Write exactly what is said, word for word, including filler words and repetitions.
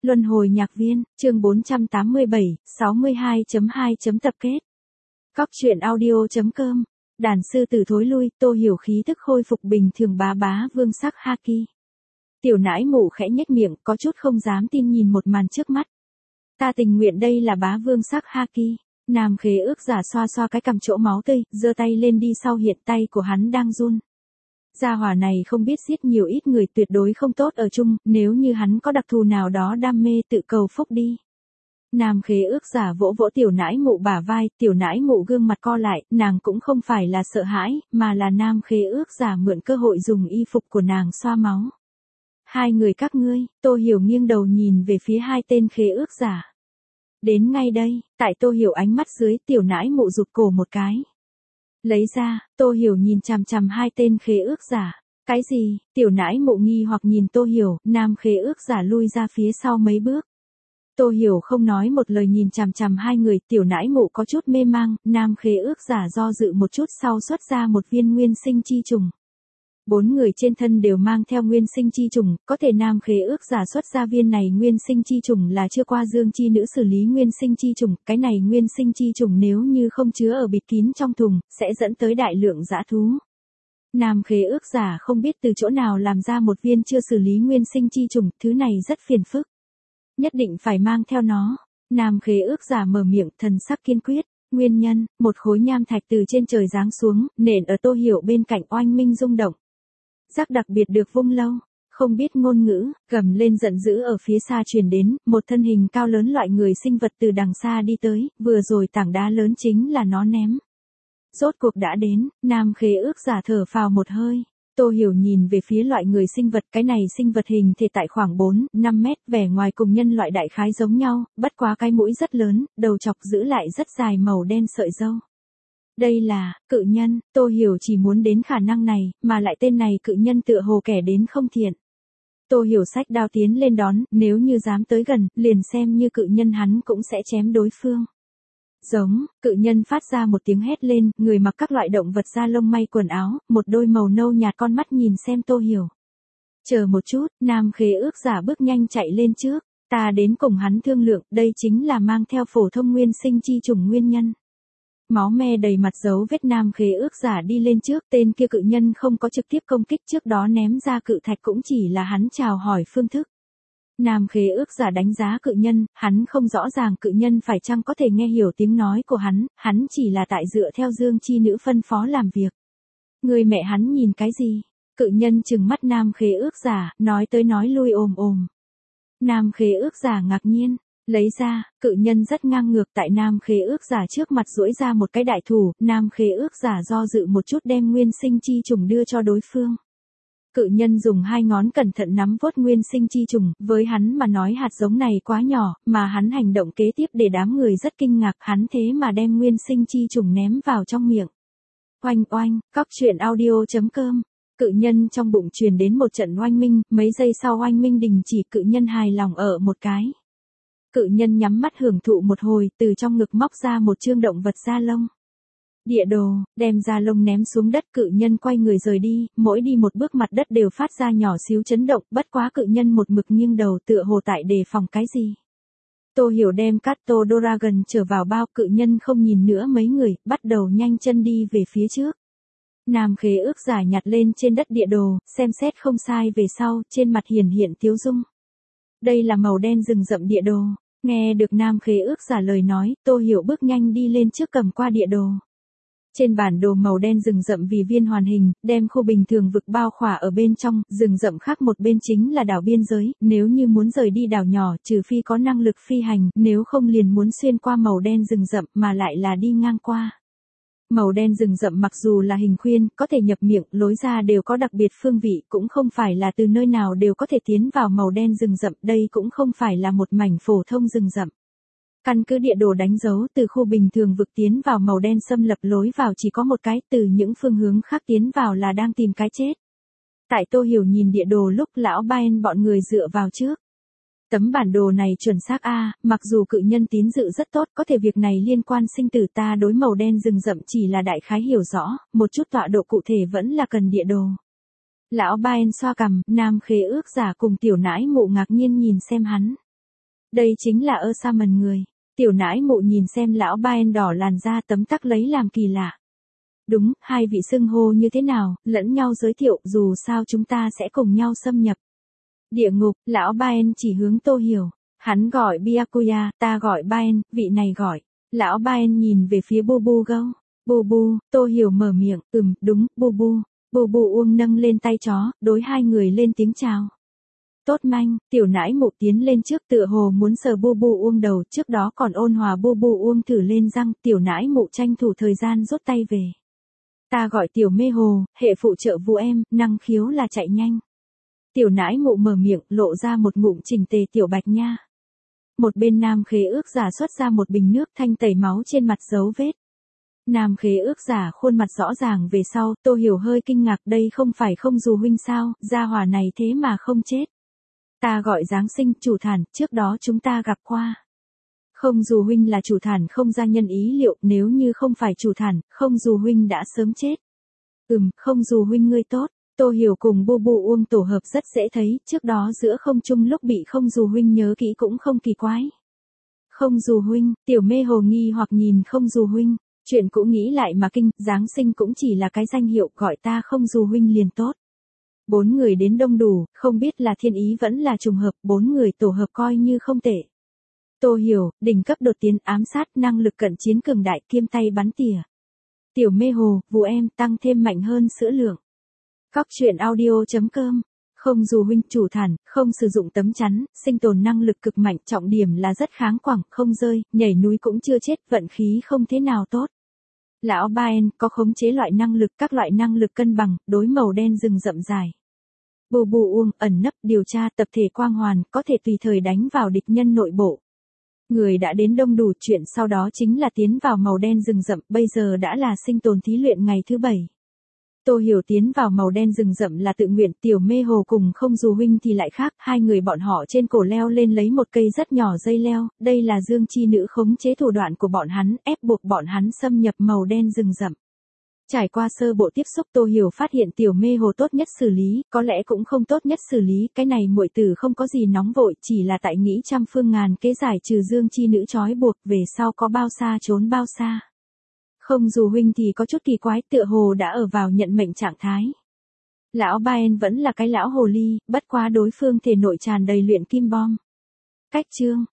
Luân hồi nhạc viên, chương bốn trăm tám mươi bảy, sáu mươi hai chấm hai tập kết. Cóc truyện audio chấm com. Đàn sư tử thối lui, Tô Hiểu khí tức khôi phục bình thường bá bá vương sắc haki. Tiểu nãi mụ khẽ nhếch miệng, có chút không dám tin nhìn một màn trước mắt. Ta tình nguyện đây là bá vương sắc haki. Nam khế ước giả xoa xoa cái cằm chỗ máu tươi, giơ tay lên đi sau hiện tay của hắn đang run. Gia hỏa này không biết giết nhiều ít người tuyệt đối không tốt ở chung, nếu như hắn có đặc thù nào đó đam mê tự cầu phúc đi. Nam khế ước giả vỗ vỗ tiểu nãi mụ bả vai, tiểu nãi mụ gương mặt co lại, nàng cũng không phải là sợ hãi, mà là nam khế ước giả mượn cơ hội dùng y phục của nàng xoa máu. Hai người các ngươi, Tô Hiểu nghiêng đầu nhìn về phía hai tên khế ước giả. Đến ngay đây, tại Tô Hiểu ánh mắt dưới tiểu nãi mụ rụt cổ một cái. Lấy ra, Tô Hiểu nhìn chằm chằm hai tên khế ước giả. Cái gì? Tiểu nãi mụ nghi hoặc nhìn Tô Hiểu, nam khế ước giả lui ra phía sau mấy bước. Tô Hiểu không nói một lời nhìn chằm chằm hai người, tiểu nãi mụ có chút mê mang, nam khế ước giả do dự một chút sau xuất ra một viên nguyên sinh chi trùng. Bốn người trên thân đều mang theo nguyên sinh chi trùng, có thể nam khế ước giả xuất ra viên này nguyên sinh chi trùng là chưa qua dương chi nữ xử lý nguyên sinh chi trùng, cái này nguyên sinh chi trùng nếu như không chứa ở bịt kín trong thùng, sẽ dẫn tới đại lượng dã thú. Nam khế ước giả không biết từ chỗ nào làm ra một viên chưa xử lý nguyên sinh chi trùng, thứ này rất phiền phức. Nhất định phải mang theo nó. Nam khế ước giả mở miệng, thần sắc kiên quyết. Nguyên nhân, một khối nham thạch từ trên trời giáng xuống, nện ở Tô Hiểu bên cạnh oanh minh rung động. Rắc đặc biệt được vung lâu, không biết ngôn ngữ, gầm lên giận dữ ở phía xa truyền đến, một thân hình cao lớn loại người sinh vật từ đằng xa đi tới, vừa rồi tảng đá lớn chính là nó ném. Rốt cuộc đã đến, nam khế ước giả thở phào một hơi. Tô Hiểu nhìn về phía loại người sinh vật, cái này sinh vật hình thể tại khoảng bốn, năm mét, vẻ ngoài cùng nhân loại đại khái giống nhau, bất quá cái mũi rất lớn, đầu chọc giữ lại rất dài màu đen sợi râu. Đây là, cự nhân, Tô Hiểu chỉ muốn đến khả năng này, mà lại tên này cự nhân tựa hồ kẻ đến không thiện. Tô Hiểu xách đao tiến lên đón, nếu như dám tới gần, liền xem như cự nhân hắn cũng sẽ chém đối phương. Giống, cự nhân phát ra một tiếng hét lên, người mặc các loại động vật da lông may quần áo, một đôi màu nâu nhạt con mắt nhìn xem Tô Hiểu. Chờ một chút, nam khế ước giả bước nhanh chạy lên trước, ta đến cùng hắn thương lượng, đây chính là mang theo phổ thông nguyên sinh chi trùng nguyên nhân. Máu me đầy mặt dấu vết nam khế ước giả đi lên trước, tên kia cự nhân không có trực tiếp công kích trước đó ném ra cự thạch cũng chỉ là hắn chào hỏi phương thức. Nam khế ước giả đánh giá cự nhân, hắn không rõ ràng cự nhân phải chăng có thể nghe hiểu tiếng nói của hắn, hắn chỉ là tại dựa theo dương chi nữ phân phó làm việc. Người mẹ hắn nhìn cái gì? Cự nhân trừng mắt nam khế ước giả, nói tới nói lui ồm ồm. Nam khế ước giả ngạc nhiên, lấy ra, cự nhân rất ngang ngược tại nam khế ước giả trước mặt duỗi ra một cái đại thủ, nam khế ước giả do dự một chút đem nguyên sinh chi trùng đưa cho đối phương. Cự nhân dùng hai ngón cẩn thận nắm vốt nguyên sinh chi trùng, với hắn mà nói hạt giống này quá nhỏ, mà hắn hành động kế tiếp để đám người rất kinh ngạc, hắn thế mà đem nguyên sinh chi trùng ném vào trong miệng. Oanh oanh, cóc truyện audio chấm com. Cự nhân trong bụng truyền đến một trận oanh minh, mấy giây sau oanh minh đình chỉ, cự nhân hài lòng ở một cái. Cự nhân nhắm mắt hưởng thụ một hồi, từ trong ngực móc ra một chương động vật da lông. Địa đồ, đem da lông ném xuống đất, cự nhân quay người rời đi, mỗi đi một bước mặt đất đều phát ra nhỏ xíu chấn động, bất quá cự nhân một mực nghiêng đầu tựa hồ tại đề phòng cái gì. Tô Hiểu đem Kato Dragon trở vào bao, cự nhân không nhìn nữa mấy người, bắt đầu nhanh chân đi về phía trước. Nam khế ước giả nhặt lên trên đất địa đồ, xem xét không sai về sau, trên mặt hiển hiện tiếu dung. Đây là màu đen rừng rậm địa đồ. Nghe được nam khế ước giả lời nói, Tô Hiểu bước nhanh đi lên trước cầm qua địa đồ. Trên bản đồ màu đen rừng rậm vì viên hoàn hình, đem khu bình thường vực bao khỏa ở bên trong, rừng rậm khác một bên chính là đảo biên giới, nếu như muốn rời đi đảo nhỏ trừ phi có năng lực phi hành, nếu không liền muốn xuyên qua màu đen rừng rậm mà lại là đi ngang qua. Màu đen rừng rậm mặc dù là hình khuyên, có thể nhập miệng, lối ra đều có đặc biệt phương vị, cũng không phải là từ nơi nào đều có thể tiến vào màu đen rừng rậm, đây cũng không phải là một mảnh phổ thông rừng rậm. Căn cứ địa đồ đánh dấu từ khu bình thường vực tiến vào màu đen xâm lập lối vào chỉ có một cái, từ những phương hướng khác tiến vào là đang tìm cái chết. Tại Tô Hiểu nhìn địa đồ lúc lão Baen bọn người dựa vào trước. Tấm bản đồ này chuẩn xác a, mặc dù cự nhân tín dự rất tốt, có thể việc này liên quan sinh tử ta đối màu đen rừng rậm chỉ là đại khái hiểu rõ, một chút tọa độ cụ thể vẫn là cần địa đồ. Lão Baen xoa cằm, nam khế ước giả cùng tiểu nãi mụ ngạc nhiên nhìn xem hắn. Đây chính là ơ sa mần người. Tiểu nãi mụ nhìn xem lão Baen đỏ làn da tấm tắc lấy làm kỳ lạ. Đúng, hai vị xưng hô như thế nào, lẫn nhau giới thiệu, dù sao chúng ta sẽ cùng nhau xâm nhập địa ngục. Lão Baen chỉ hướng Tô Hiểu. Hắn gọi Byakuya, ta gọi Baen, vị này gọi. Lão Baen nhìn về phía Bu Bu Gâu. Bu Bu, Tô Hiểu mở miệng, ừm, đúng, Bu Bu. Bu Bu Uông nâng lên tay chó, đối hai người lên tiếng chào. Tốt manh, tiểu nãi mụ tiến lên trước tựa hồ muốn sờ Bu Bu Uông đầu, trước đó còn ôn hòa Bu Bu Uông thử lên răng, tiểu nãi mụ tranh thủ thời gian rút tay về. Ta gọi tiểu mê hồ, hệ phụ trợ vụ em, năng khiếu là chạy nhanh. Tiểu nãi mụ mở miệng, lộ ra một ngụm chỉnh tề tiểu bạch nha. Một bên nam khế ước giả xuất ra một bình nước thanh tẩy máu trên mặt dấu vết. Nam khế ước giả khuôn mặt rõ ràng về sau, Tô Hiểu hơi kinh ngạc, đây không phải không dù huynh sao, gia hỏa này thế mà không chết. Ta gọi Giáng sinh, chủ thản, trước đó chúng ta gặp qua. Không dù huynh là chủ thản không gia nhân ý liệu, nếu như không phải chủ thản, không dù huynh đã sớm chết. Ừm, không dù huynh ngươi tốt. Tô Hiểu cùng Bu Bu Uông tổ hợp rất dễ thấy, trước đó giữa không trung lúc bị không dù huynh nhớ kỹ cũng không kỳ quái. Không dù huynh, tiểu mê hồ nghi hoặc nhìn không dù huynh, chuyện cũng nghĩ lại mà kinh, Giáng sinh cũng chỉ là cái danh hiệu, gọi ta không dù huynh liền tốt. Bốn người đến đông đủ, không biết là thiên ý vẫn là trùng hợp, bốn người tổ hợp coi như không tệ. Tô Hiểu, đỉnh cấp đột tiến ám sát, năng lực cận chiến cường đại, kiêm tay bắn tỉa. Tiểu mê hồ, vụ em, tăng thêm mạnh hơn sữa lượng. Cóc truyện audio chấm com. Không dù huynh chủ thản, không sử dụng tấm chắn, sinh tồn năng lực cực mạnh, trọng điểm là rất kháng quẳng, không rơi, nhảy núi cũng chưa chết, vận khí không thế nào tốt. Lão Baen có khống chế loại năng lực, các loại năng lực cân bằng, đối màu đen rừng rậm dài. Bu Bu Uông ẩn nấp điều tra tập thể quang hoàn, có thể tùy thời đánh vào địch nhân nội bộ. Người đã đến đông đủ, chuyện sau đó chính là tiến vào màu đen rừng rậm, bây giờ đã là sinh tồn thí luyện ngày thứ bảy. Tô Hiểu tiến vào màu đen rừng rậm là tự nguyện, tiểu mê hồ cùng không dù huynh thì lại khác, hai người bọn họ trên cổ leo lên lấy một cây rất nhỏ dây leo, đây là dương chi nữ khống chế thủ đoạn của bọn hắn, ép buộc bọn hắn xâm nhập màu đen rừng rậm. Trải qua sơ bộ tiếp xúc, Tô Hiểu phát hiện tiểu mê hồ tốt nhất xử lý, có lẽ cũng không tốt nhất xử lý, cái này muội tử không có gì nóng vội, chỉ là tại nghĩ trăm phương ngàn kế giải trừ dương chi nữ trói buộc, về sau có bao xa trốn bao xa. Không dù huynh thì có chút kỳ quái, tựa hồ đã ở vào nhận mệnh trạng thái. Lão Baen vẫn là cái lão hồ ly, bất quá đối phương thể nội tràn đầy luyện kim bom. Cách chương